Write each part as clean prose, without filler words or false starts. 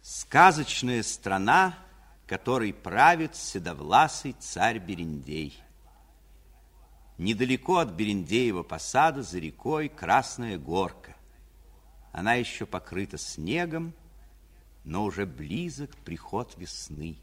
Сказочная страна, которой правит седовласый царь Берендей. Недалеко от Берендеева посада за рекой Красная Горка. Она еще покрыта снегом, но уже близок приход весны.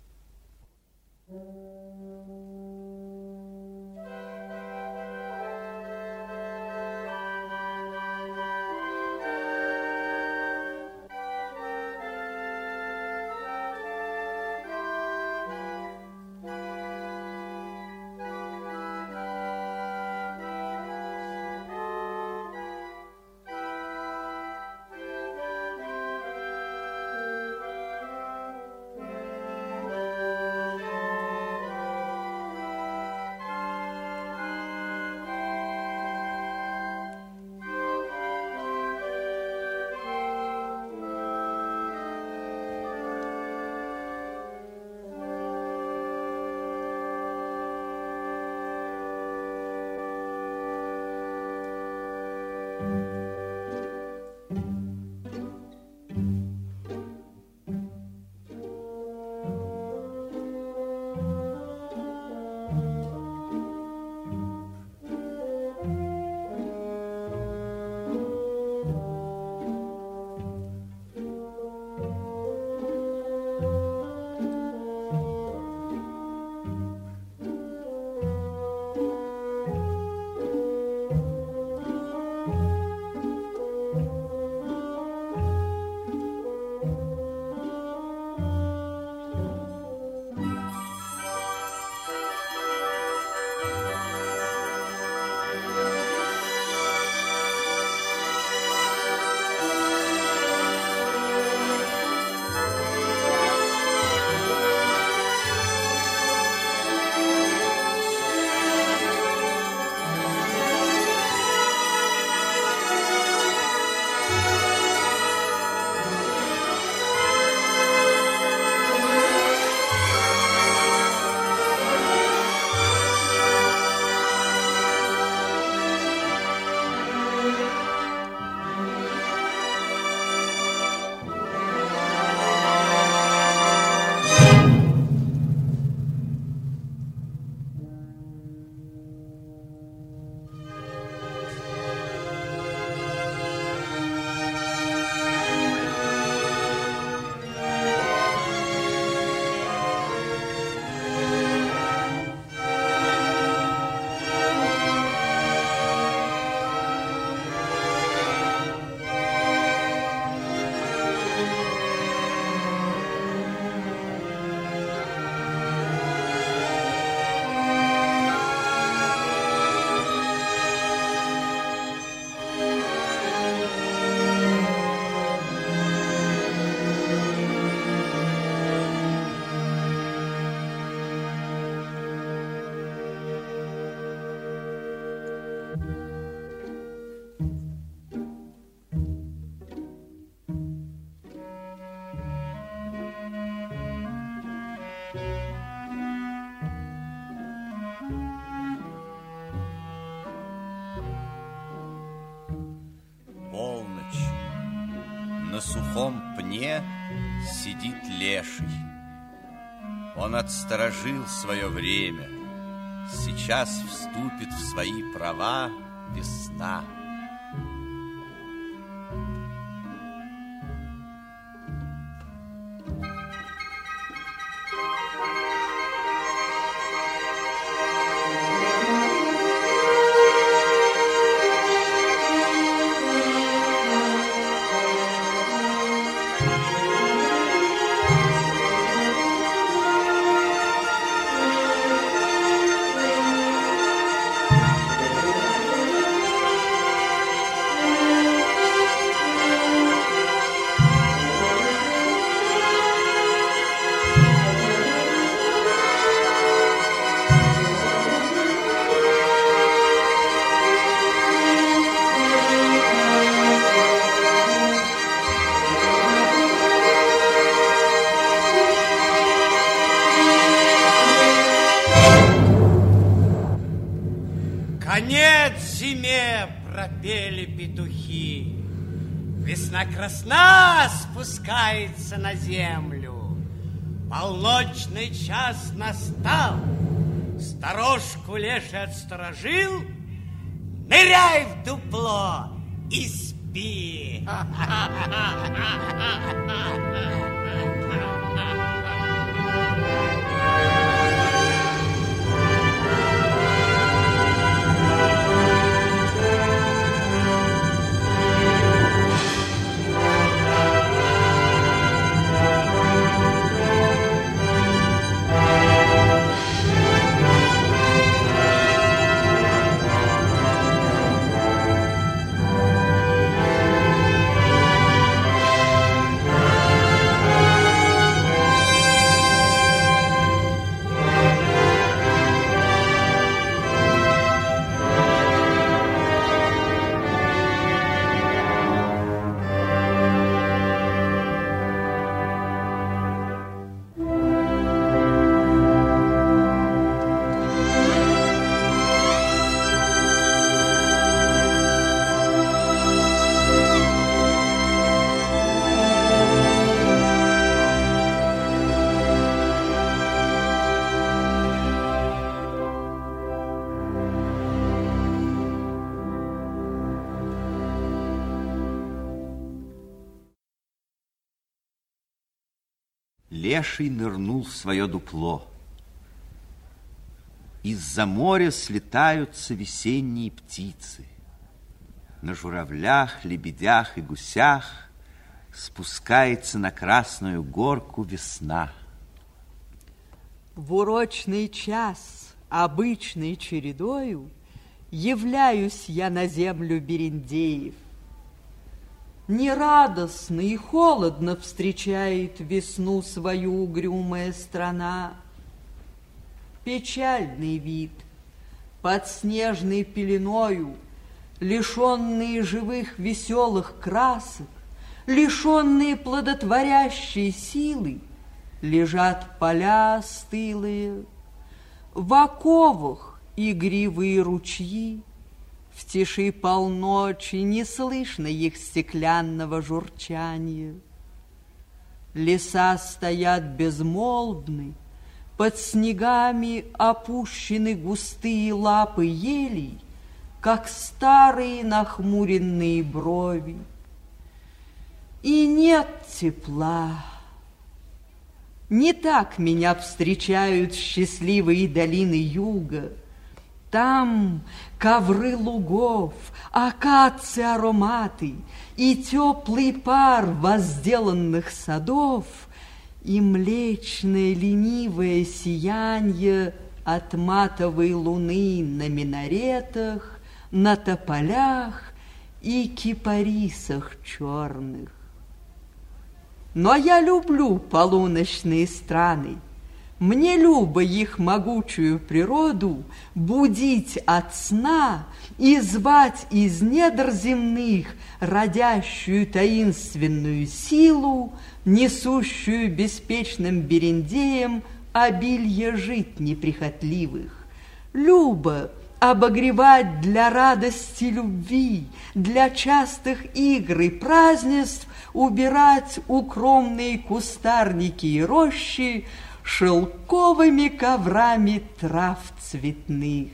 На сухом пне сидит леший. Он отсторожил свое время. Сейчас вступит в свои права весна. Конец зиме, пропели петухи. Весна красна спускается на землю. Полночный час настал. Сторожку леший отсторожил. Ныряй в дупло и спи. Леший нырнул в свое дупло. Из-за моря слетаются весенние птицы. На журавлях, лебедях и гусях спускается на Красную Горку весна. В урочный час, обычной чередою, являюсь я на землю Берендеев. Нерадостно и холодно встречает весну свою угрюмая страна. Печальный вид, под снежной пеленою, лишенные живых веселых красок, лишенные плодотворящей силы, лежат поля стылые, в оковах игривые ручьи. В тиши полночи не слышно их стеклянного журчания. Леса стоят безмолвны, под снегами опущены густые лапы елей, как старые нахмуренные брови. И нет тепла. Не так меня встречают счастливые долины юга. Там ковры лугов, акации ароматы и теплый пар возделанных садов, и млечное ленивое сиянье от матовой луны на минаретах, на тополях и кипарисах черных. Но я люблю полуночные страны. Мне любо их могучую природу будить от сна и звать из недр земных родящую таинственную силу, несущую беспечным берендеям обилье жить неприхотливых. Любо обогревать для радости любви, для частых игр и празднеств, убирать укромные кустарники и рощи шелковыми коврами трав цветных.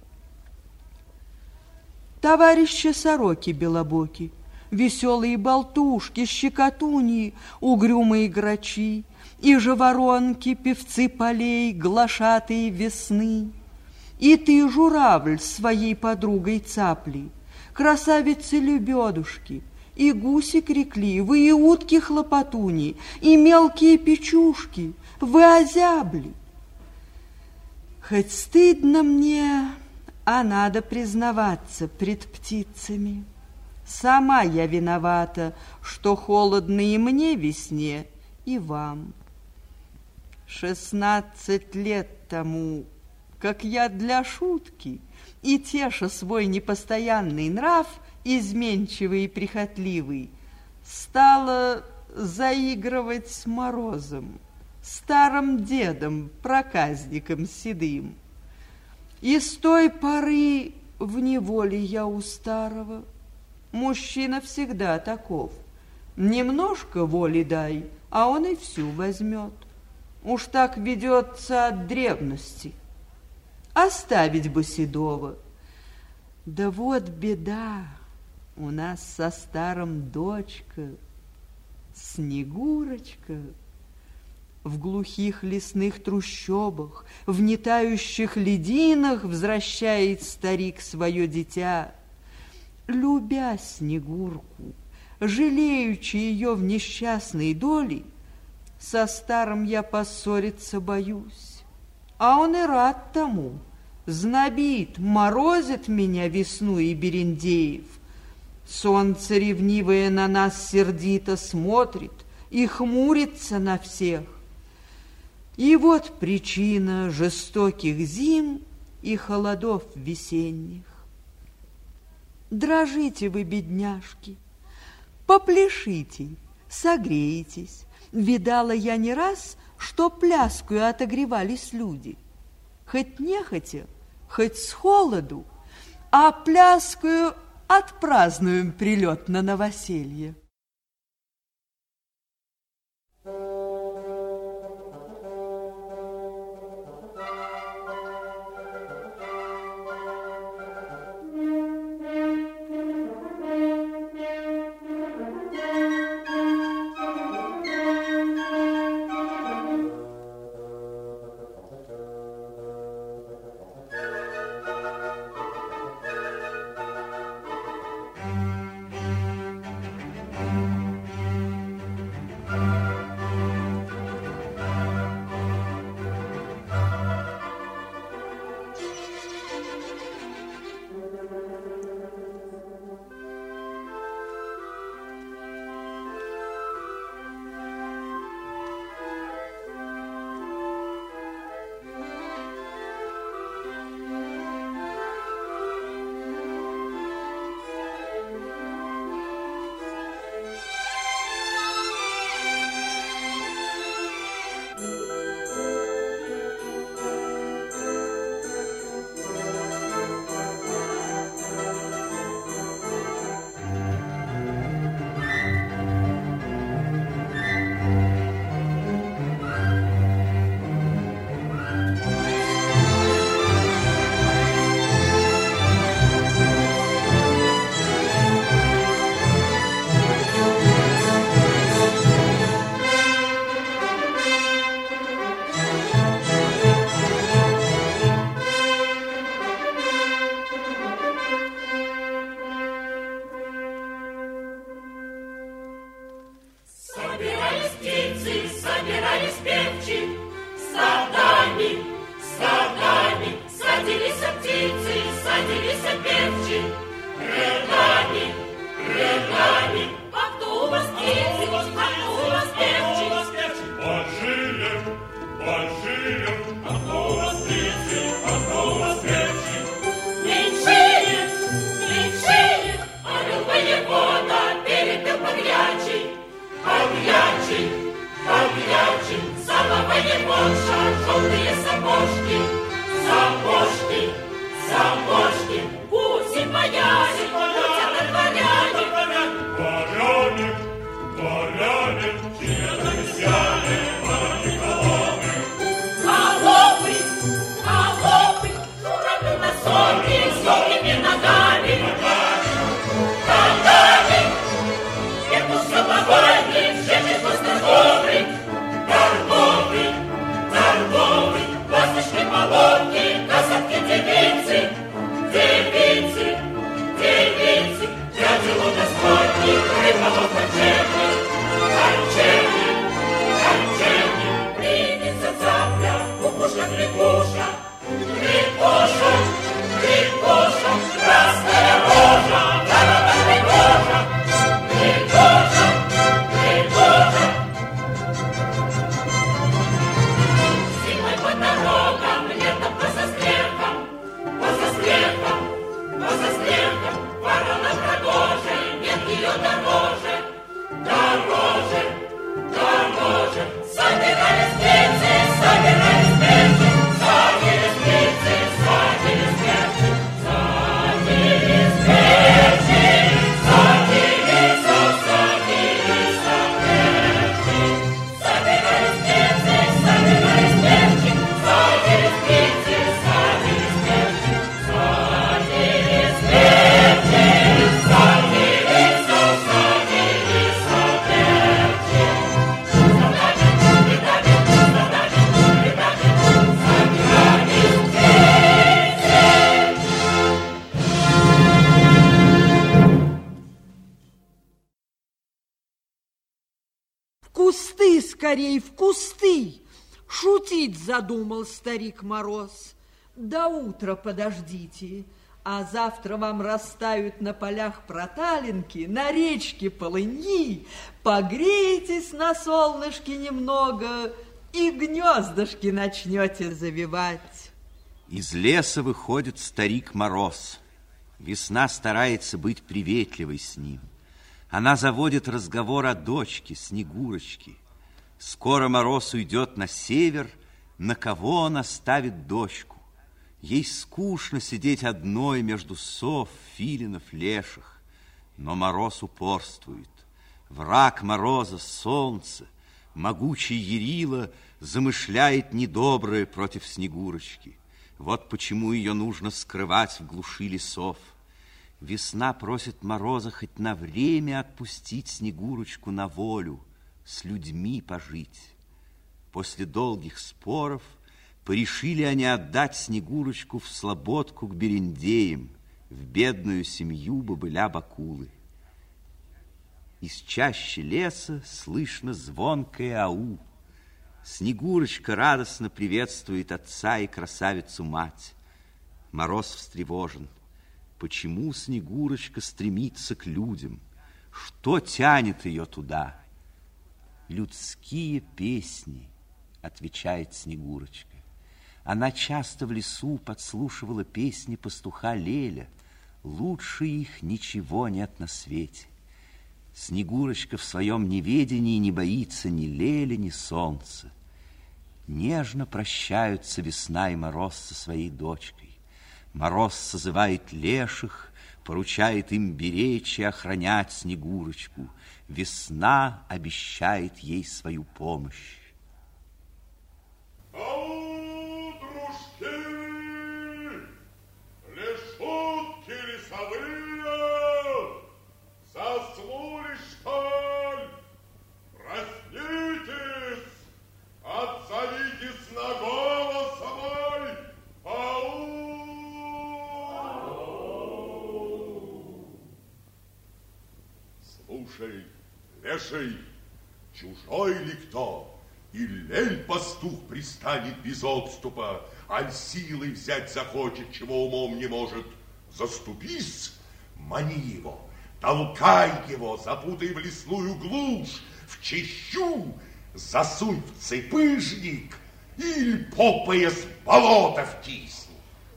Товарищи сороки белобоки, веселые болтушки, щекотуньи, угрюмые грачи, и жаворонки, певцы полей, глашатые весны. И ты, журавль, с своей подругой цаплей, красавицы лебедушки, и гуси крикливые, и утки хлопотуни, и мелкие печушки, вы озябли. Хоть стыдно мне, а надо признаваться пред птицами. Сама я виновата, что холодно и мне весне, и вам. 16 лет тому, как я для шутки и теша свой непостоянный нрав, изменчивый и прихотливый, стала заигрывать с морозом, старым дедом, проказником седым. И с той поры в неволе я у старого. Мужчина всегда таков. Немножко воли дай, а он и всю возьмет. Уж так ведется от древности. Оставить бы седого. Да вот беда, у нас со старым дочка, Снегурочка. В глухих лесных трущобах, в нетающих лединах возвращает старик свое дитя. Любя Снегурку, жалеючи ее в несчастной доле, со старым я поссориться боюсь. А он и рад тому. Знобит, морозит меня весну и Берендеев. Солнце ревнивое на нас сердито смотрит и хмурится на всех. И вот причина жестоких зим и холодов весенних. Дрожите вы, бедняжки, попляшите, согреетесь. Видала я не раз, что пляскою отогревались люди. Хоть нехотя, хоть с холоду, а пляскою отпразднуем прилет на новоселье. Крикуша, крикуша, крикуша, красная. кусты скорей, в кусты! Шутить задумал старик Мороз. До утра подождите, а завтра вам растают на полях проталинки, на речке полыньи. Погреетесь на солнышке немного и гнездышки начнете завивать. Из леса выходит старик Мороз. Весна старается быть приветливой с ним. Она заводит разговор о дочке Снегурочке. Скоро Мороз уйдет на север, на кого он оставит дочку? Ей скучно сидеть одной между сов, филинов, леших. Но Мороз упорствует. Враг Мороза, солнце, могучий Ярила, замышляет недоброе против Снегурочки. Вот почему ее нужно скрывать в глуши лесов. Весна просит Мороза хоть на время отпустить Снегурочку на волю, с людьми пожить. После долгих споров порешили они отдать Снегурочку в слободку к берендеям, в бедную семью бобыля-бакулы. Из чащи леса слышно звонкое ау. Снегурочка радостно приветствует отца и красавицу-мать. Мороз встревожен. Почему Снегурочка стремится к людям? Что тянет ее туда? Людские песни, отвечает Снегурочка. Она часто в лесу подслушивала песни пастуха Леля. Лучше их ничего нет на свете. Снегурочка в своем неведении не боится ни Леля, ни солнца. Нежно прощаются Весна и Мороз со своей дочкой. Мороз созывает леших, поручает им беречь и охранять Снегурочку. Весна обещает ей свою помощь. Ау, дружки, лешутки лесовые, заснули, что ли? Проснитесь, отзовитесь на голос мой. Ау! Слушай, леший, чужой ли кто? И лель-пастух пристанет без отступа, аль силой взять захочет, чего умом не может. Заступись, мани его, толкай его, запутай в лесную глушь, в чащу, засунь в цепыжник или по пояс болота втисни.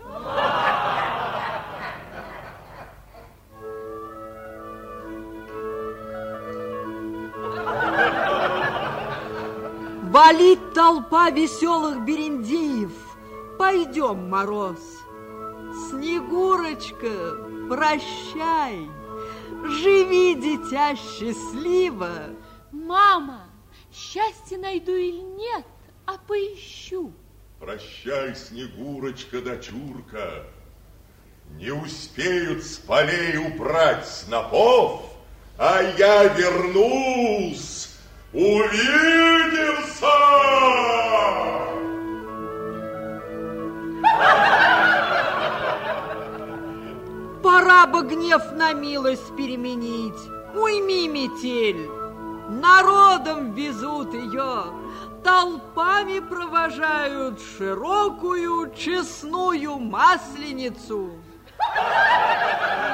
Валит толпа веселых берендеев. Пойдем, Мороз. Снегурочка, прощай. Живи, дитя, счастливо. Мама, счастье найду или нет, а поищу. Прощай, Снегурочка, дочурка. Не успеют с полей убрать снопов, а я вернусь. Увидимся! Пора бы гнев на милость переменить. Уйми метель. Народом везут ее, толпами провожают широкую честную масленицу.